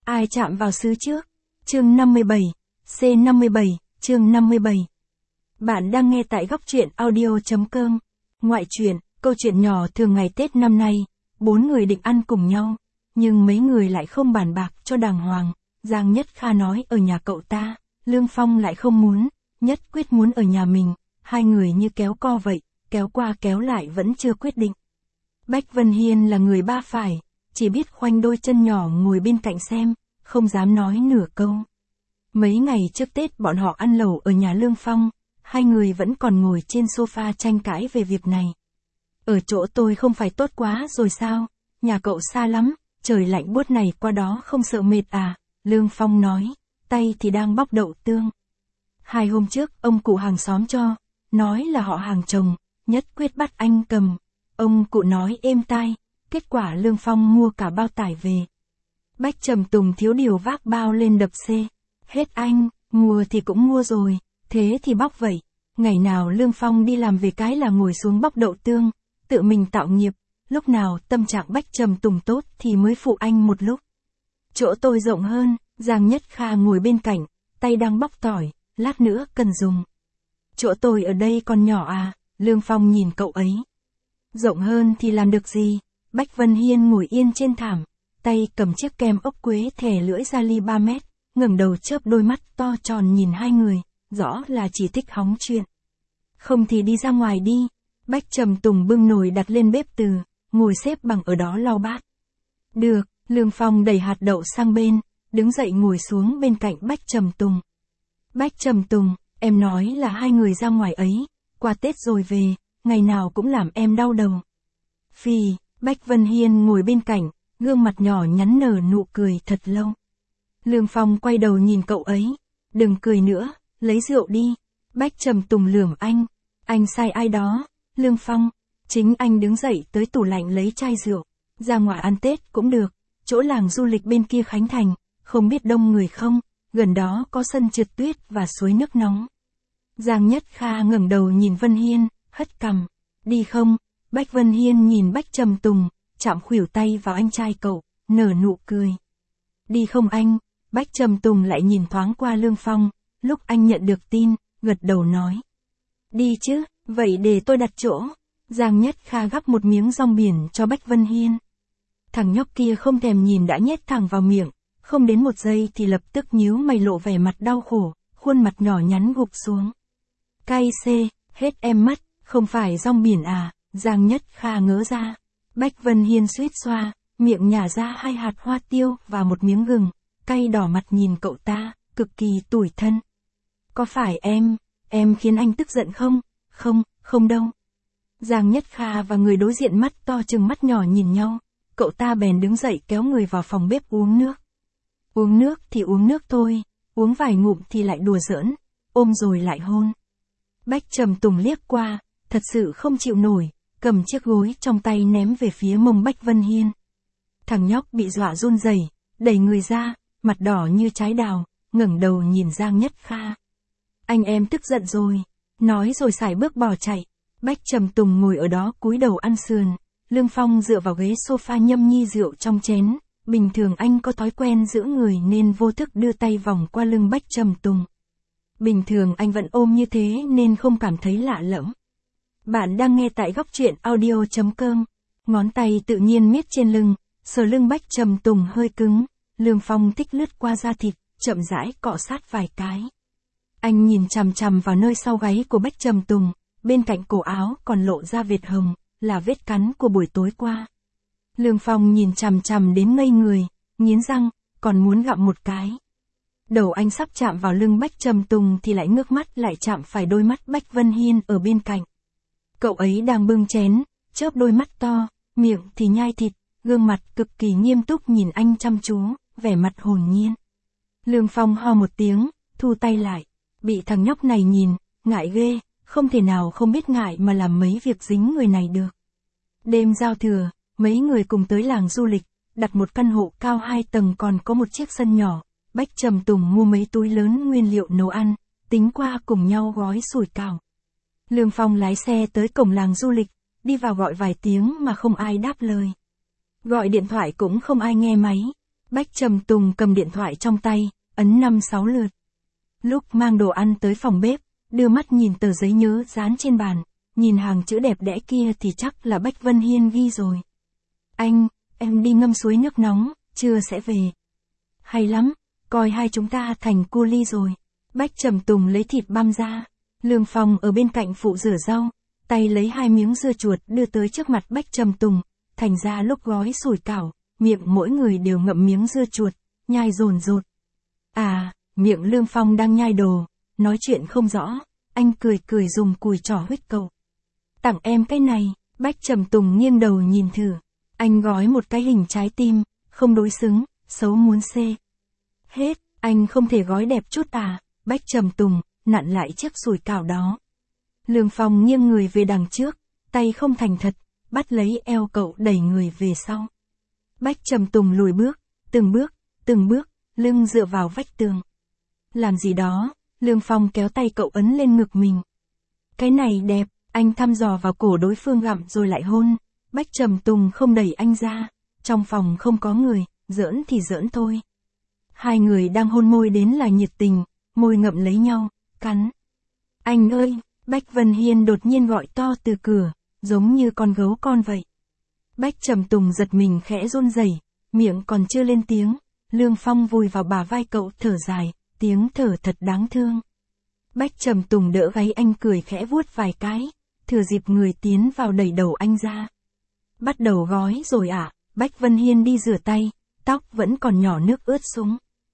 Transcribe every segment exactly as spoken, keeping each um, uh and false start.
Ai chạm vào xứ trước? Chương năm mươi bảy, C năm mươi bảy, chương năm mươi bảy. Bạn đang nghe tại góc truyện audio.com. Ngoại truyện, câu chuyện nhỏ thường ngày Tết năm nay, bốn người định ăn cùng nhau, nhưng mấy người lại không bàn bạc cho đàng hoàng. Giang Nhất Kha nói ở nhà cậu ta, Lương Phong lại không muốn, nhất quyết muốn ở nhà mình, hai người như kéo co vậy, kéo qua kéo lại vẫn chưa quyết định. Bách Vân Hiên là người ba phải, chỉ biết khoanh đôi chân nhỏ ngồi bên cạnh xem, không dám nói nửa câu. Mấy ngày trước Tết bọn họ ăn lẩu ở nhà Lương Phong, hai người vẫn còn ngồi trên sofa tranh cãi về việc này. Ở chỗ tôi không phải tốt quá rồi sao, nhà cậu xa lắm, trời lạnh buốt này qua đó không sợ mệt à, Lương Phong nói, tay thì đang bóc đậu tương. Hai hôm trước ông cụ hàng xóm cho, nói là họ hàng chồng, nhất quyết bắt anh cầm. Ông cụ nói êm tai, kết quả Lương Phong mua cả bao tải về. Bách Trầm Tùng thiếu điều vác bao lên đập xe. Hết anh, mua thì cũng mua rồi, thế thì bóc vậy. Ngày nào Lương Phong đi làm về cái là ngồi xuống bóc đậu tương, tự mình tạo nghiệp, lúc nào tâm trạng Bách Trầm Tùng tốt thì mới phụ anh một lúc. Chỗ tôi rộng hơn, Giang Nhất Kha ngồi bên cạnh, tay đang bóc tỏi, lát nữa cần dùng. Chỗ tôi ở đây còn nhỏ à, Lương Phong nhìn cậu ấy. Rộng hơn thì làm được gì, Bách Vân Hiên ngồi yên trên thảm, tay cầm chiếc kem ốc quế thè lưỡi ra ly ba mét, ngẩng đầu chớp đôi mắt to tròn nhìn hai người, rõ là chỉ thích hóng chuyện. Không thì đi ra ngoài đi, Bách Trầm Tùng bưng nồi đặt lên bếp từ, ngồi xếp bằng ở đó lau bát. Được, Lương Phong đẩy hạt đậu sang bên, đứng dậy ngồi xuống bên cạnh Bách Trầm Tùng. Bách Trầm Tùng, em nói là hai người ra ngoài ấy, qua Tết rồi về, ngày nào cũng làm em đau đầu. Phì, Bách Vân Hiên ngồi bên cạnh, gương mặt nhỏ nhắn nở nụ cười thật lâu. Lương Phong quay đầu nhìn cậu ấy, đừng cười nữa, lấy rượu đi. Bách Trầm Tùng lườm anh, anh sai ai đó, Lương Phong, chính anh đứng dậy tới tủ lạnh lấy chai rượu, ra ngoài ăn Tết cũng được, chỗ làng du lịch bên kia Khánh Thành, không biết đông người không, gần đó có sân trượt tuyết và suối nước nóng. Giang Nhất Kha ngẩng đầu nhìn Vân Hiên, hất cằm, đi không? Bách Vân Hiên nhìn Bách Trầm Tùng, chạm khuỷu tay vào anh trai cậu, nở nụ cười. Đi không anh? Bách Trầm Tùng lại nhìn thoáng qua Lương Phong, lúc anh nhận được tin, gật đầu nói. Đi chứ, vậy để tôi đặt chỗ. Giang Nhất Kha gắp một miếng rong biển cho Bách Vân Hiên. Thằng nhóc kia không thèm nhìn đã nhét thẳng vào miệng, không đến một giây thì lập tức nhíu mày lộ vẻ mặt đau khổ, khuôn mặt nhỏ nhắn gục xuống. Cay xê, hết em mất, không phải rong biển à, Giang Nhất Kha ngớ ra. Bách Vân Hiên suýt xoa, miệng nhả ra hai hạt hoa tiêu và một miếng gừng, cay đỏ mặt nhìn cậu ta, cực kỳ tủi thân. Có phải em, em khiến anh tức giận không? Không, không đâu. Giang Nhất Kha và người đối diện mắt to trừng mắt nhỏ nhìn nhau, cậu ta bèn đứng dậy kéo người vào phòng bếp uống nước. Uống nước thì uống nước thôi, uống vài ngụm thì lại đùa giỡn, ôm rồi lại hôn. Bách Trầm Tùng liếc qua, thật sự không chịu nổi, cầm chiếc gối trong tay ném về phía mông Bách Vân Hiên. Thằng nhóc bị dọa run rẩy, đẩy người ra, mặt đỏ như trái đào, ngẩng đầu nhìn Giang Nhất Kha. Anh em tức giận rồi, nói rồi sải bước bỏ chạy. Bách Trầm Tùng ngồi ở đó cúi đầu ăn sườn, Lương Phong dựa vào ghế sofa nhâm nhi rượu trong chén, bình thường anh có thói quen giữ người nên vô thức đưa tay vòng qua lưng Bách Trầm Tùng. Bình thường anh vẫn ôm như thế nên không cảm thấy lạ lẫm. Bạn đang nghe tại góc truyện audio.com, ngón tay tự nhiên miết trên lưng, sờ lưng Bách Trầm Tùng hơi cứng, Lương Phong thích lướt qua da thịt, chậm rãi cọ sát vài cái. Anh nhìn chằm chằm vào nơi sau gáy của Bách Trầm Tùng, bên cạnh cổ áo còn lộ ra vệt hồng, là vết cắn của buổi tối qua. Lương Phong nhìn chằm chằm đến ngây người, nghiến răng, còn muốn gặm một cái. Đầu anh sắp chạm vào lưng Bách Trầm Tùng thì lại ngước mắt lại chạm phải đôi mắt Bách Vân Hiên ở bên cạnh. Cậu ấy đang bưng chén, chớp đôi mắt to, miệng thì nhai thịt, gương mặt cực kỳ nghiêm túc nhìn anh chăm chú, vẻ mặt hồn nhiên. Lương Phong ho một tiếng, thu tay lại, bị thằng nhóc này nhìn, ngại ghê, không thể nào không biết ngại mà làm mấy việc dính người này được. Đêm giao thừa, mấy người cùng tới làng du lịch, đặt một căn hộ cao hai tầng còn có một chiếc sân nhỏ. Bách Trầm Tùng mua mấy túi lớn nguyên liệu nấu ăn, tính qua cùng nhau gói sủi cảo. Lương Phong lái xe tới cổng làng du lịch, đi vào gọi vài tiếng mà không ai đáp lời. Gọi điện thoại cũng không ai nghe máy. Bách Trầm Tùng cầm điện thoại trong tay, ấn năm sáu lượt. Lúc mang đồ ăn tới phòng bếp, đưa mắt nhìn tờ giấy nhớ dán trên bàn, nhìn hàng chữ đẹp đẽ kia thì chắc là Bách Vân Hiên ghi rồi. Anh, em đi ngâm suối nước nóng, trưa sẽ về. Hay lắm, coi hai chúng ta thành cu ly rồi. Bách Trầm Tùng lấy thịt băm ra. Lương Phong ở bên cạnh phụ rửa rau, tay lấy hai miếng dưa chuột đưa tới trước mặt Bách Trầm Tùng. Thành ra lúc gói sủi cảo, miệng mỗi người đều ngậm miếng dưa chuột, nhai dồn dột. À, miệng Lương Phong đang nhai đồ, nói chuyện không rõ, anh cười cười dùng cùi trỏ huých cậu. Tặng em cái này, Bách Trầm Tùng nghiêng đầu nhìn thử. Anh gói một cái hình trái tim, không đối xứng, xấu muốn xê. Hết, anh không thể gói đẹp chút à, Bách Trầm Tùng, nặn lại chiếc sủi cảo đó. Lương Phong nghiêng người về đằng trước, tay không thành thật, bắt lấy eo cậu đẩy người về sau. Bách Trầm Tùng lùi bước, từng bước, từng bước, lưng dựa vào vách tường. Làm gì đó, Lương Phong kéo tay cậu ấn lên ngực mình. Cái này đẹp, anh thăm dò vào cổ đối phương gặm rồi lại hôn. Bách Trầm Tùng không đẩy anh ra, trong phòng không có người, giỡn thì giỡn thôi. Hai người đang hôn môi đến là nhiệt tình, môi ngậm lấy nhau, cắn. Anh ơi, Bách Vân Hiên đột nhiên gọi to từ cửa, giống như con gấu con vậy. Bách Trầm Tùng giật mình khẽ run rẩy, miệng còn chưa lên tiếng, Lương Phong vùi vào bả vai cậu thở dài, tiếng thở thật đáng thương. Bách Trầm Tùng đỡ gáy anh cười khẽ vuốt vài cái, thừa dịp người tiến vào đẩy đầu anh ra. Bắt đầu gói rồi ạ, à? Bách Vân Hiên đi rửa tay, tóc vẫn còn nhỏ nước ướt sũng.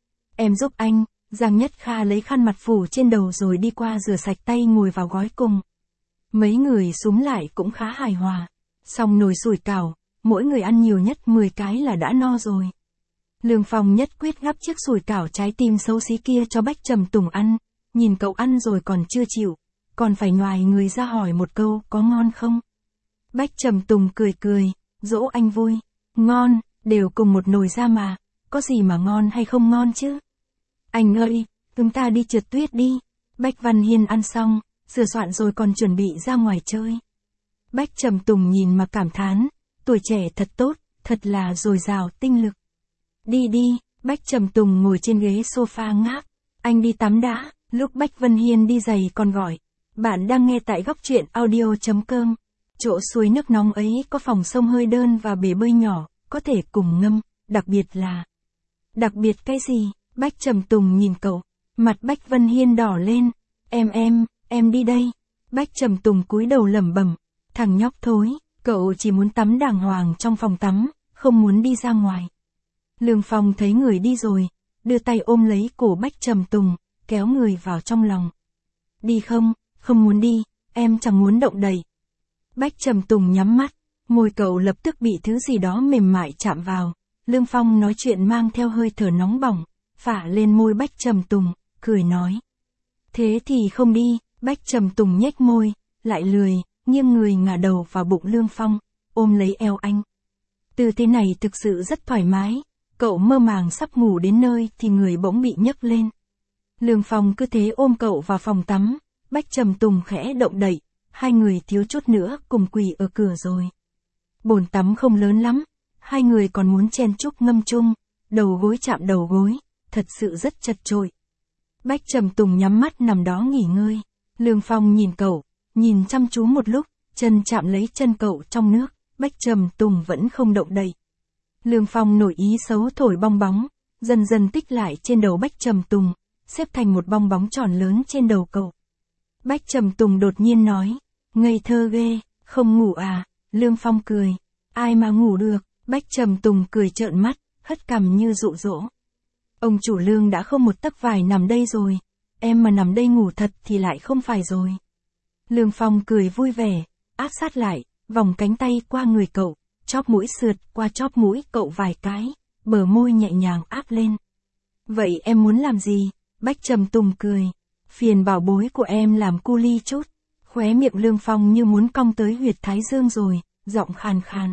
Em giúp anh, Giang Nhất Kha lấy khăn mặt phủ trên đầu rồi đi qua rửa sạch tay ngồi vào gói cùng. Mấy người súm lại cũng khá hài hòa. Xong nồi sủi cảo, mỗi người ăn nhiều nhất mười cái là đã no rồi. Lương Phong nhất quyết gắp chiếc sủi cảo trái tim xấu xí kia cho Bách Trầm Tùng ăn, nhìn cậu ăn rồi còn chưa chịu, còn phải nhoài người ra hỏi một câu có ngon không. Bách Trầm Tùng cười cười, dỗ anh vui, ngon, đều cùng một nồi ra mà, có gì mà ngon hay không ngon chứ. Anh ơi, chúng ta đi trượt tuyết đi. Bách Văn Hiên ăn xong, sửa soạn rồi còn chuẩn bị ra ngoài chơi. Bách Trầm Tùng nhìn mà cảm thán, tuổi trẻ thật tốt, thật là dồi dào tinh lực. Đi đi, Bách Trầm Tùng ngồi trên ghế sofa ngáp, anh đi tắm đã. Lúc Bách Vân Hiên đi giày còn gọi, bạn đang nghe tại góc truyện audio chấm com. Chỗ suối nước nóng ấy có phòng sông hơi đơn và bể bơi nhỏ, có thể cùng ngâm, đặc biệt là... Đặc biệt cái gì? Bách Trầm Tùng nhìn cậu, mặt Bách Vân Hiên đỏ lên, em em, em đi đây. Bách Trầm Tùng cúi đầu lẩm bẩm, thằng nhóc thối, cậu chỉ muốn tắm đàng hoàng trong phòng tắm, không muốn đi ra ngoài. Lương Phong thấy người đi rồi, đưa tay ôm lấy cổ Bách Trầm Tùng, kéo người vào trong lòng. Đi không, không muốn đi, em chẳng muốn động đậy. Bách Trầm Tùng nhắm mắt, môi cậu lập tức bị thứ gì đó mềm mại chạm vào. Lương Phong nói chuyện mang theo hơi thở nóng bỏng, phả lên môi Bách Trầm Tùng, cười nói. Thế thì không đi, Bách Trầm Tùng nhếch môi, lại lười, nghiêng người ngả đầu vào bụng Lương Phong, ôm lấy eo anh. Tư thế này thực sự rất thoải mái, cậu mơ màng sắp ngủ đến nơi thì người bỗng bị nhấc lên. Lương Phong cứ thế ôm cậu vào phòng tắm, Bách Trầm Tùng khẽ động đậy, hai người thiếu chút nữa cùng quỳ ở cửa rồi. Bồn tắm không lớn lắm, hai người còn muốn chen chúc ngâm chung, đầu gối chạm đầu gối, thật sự rất chật chội. Bách Trầm Tùng nhắm mắt nằm đó nghỉ ngơi, Lương Phong nhìn cậu, nhìn chăm chú một lúc, chân chạm lấy chân cậu trong nước, Bách Trầm Tùng vẫn không động đậy. Lương Phong nổi ý xấu thổi bong bóng, dần dần tích lại trên đầu Bách Trầm Tùng, xếp thành một bong bóng tròn lớn trên đầu cậu. Bách Trầm Tùng đột nhiên nói, ngây thơ ghê, không ngủ à? Lương Phong cười, ai mà ngủ được? Bách Trầm Tùng cười trợn mắt, hất cằm như dụ dỗ. Ông chủ Lương đã không một tấc vải nằm đây rồi, em mà nằm đây ngủ thật thì lại không phải rồi. Lương Phong cười vui vẻ, áp sát lại, vòng cánh tay qua người cậu, chóp mũi sượt qua chóp mũi cậu vài cái, bờ môi nhẹ nhàng áp lên. Vậy em muốn làm gì? Bách Trầm Tùng cười, phiền bảo bối của em làm cu ly chút. Khóe miệng Lương Phong như muốn cong tới huyệt thái dương rồi, giọng khàn khàn.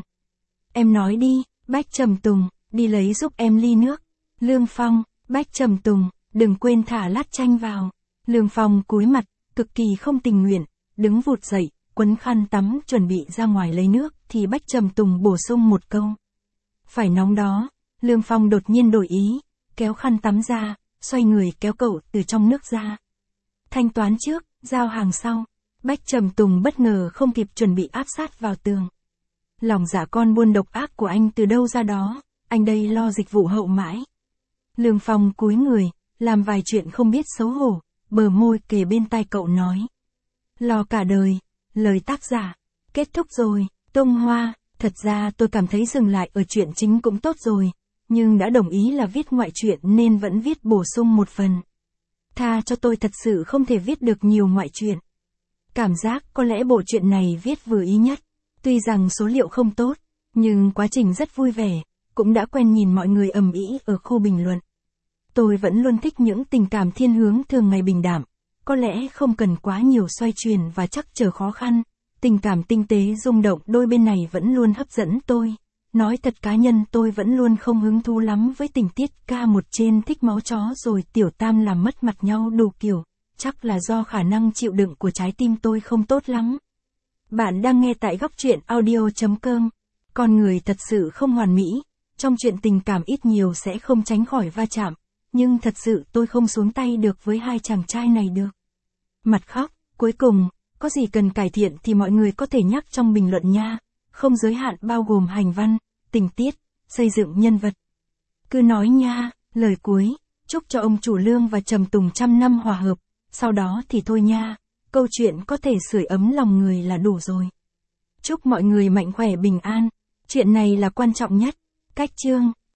Em nói đi, Bách Trầm Tùng, đi lấy giúp em ly nước. Lương Phong, Bách Trầm Tùng, đừng quên thả lát chanh vào. Lương Phong cúi mặt, cực kỳ không tình nguyện, đứng vụt dậy, quấn khăn tắm chuẩn bị ra ngoài lấy nước thì Bách Trầm Tùng bổ sung một câu. Phải nóng đó. Lương Phong đột nhiên đổi ý, kéo khăn tắm ra, xoay người kéo cậu từ trong nước ra. Thanh toán trước, giao hàng sau. Bách Trầm Tùng bất ngờ không kịp chuẩn bị áp sát vào tường. Lòng dạ con buôn độc ác của anh từ đâu ra đó, anh đây lo dịch vụ hậu mãi. Lương Phong cúi người, làm vài chuyện không biết xấu hổ, bờ môi kề bên tai cậu nói. Lo cả đời, lời tác giả. Kết thúc rồi, tung hoa, thật ra tôi cảm thấy dừng lại ở chuyện chính cũng tốt rồi, nhưng đã đồng ý là viết ngoại truyện nên vẫn viết bổ sung một phần. Tha cho tôi thật sự không thể viết được nhiều ngoại truyện. Cảm giác có lẽ bộ truyện này viết vừa ý nhất, tuy rằng số liệu không tốt, nhưng quá trình rất vui vẻ, cũng đã quen nhìn mọi người ầm ĩ ở khu bình luận. Tôi vẫn luôn thích những tình cảm thiên hướng thường ngày bình đạm, có lẽ không cần quá nhiều xoay chuyển và chắc trở khó khăn, tình cảm tinh tế rung động đôi bên này vẫn luôn hấp dẫn tôi. Nói thật cá nhân tôi vẫn luôn không hứng thú lắm với tình tiết ca một trên thích máu chó rồi tiểu tam làm mất mặt nhau đủ kiểu, chắc là do khả năng chịu đựng của trái tim tôi không tốt lắm. Bạn đang nghe tại góc truyện audio chấm com. Con người thật sự không hoàn mỹ, trong chuyện tình cảm ít nhiều sẽ không tránh khỏi va chạm, nhưng thật sự tôi không xuống tay được với hai chàng trai này được. Mặt khóc, cuối cùng, có gì cần cải thiện thì mọi người có thể nhắc trong bình luận nha, không giới hạn bao gồm hành văn, tình tiết, xây dựng nhân vật. Cứ nói nha, lời cuối, chúc cho ông chủ Lương và Trầm Tùng trăm năm hòa hợp, sau đó thì thôi nha, câu chuyện có thể sưởi ấm lòng người là đủ rồi. Chúc mọi người mạnh khỏe bình an, chuyện này là quan trọng nhất. Cách chương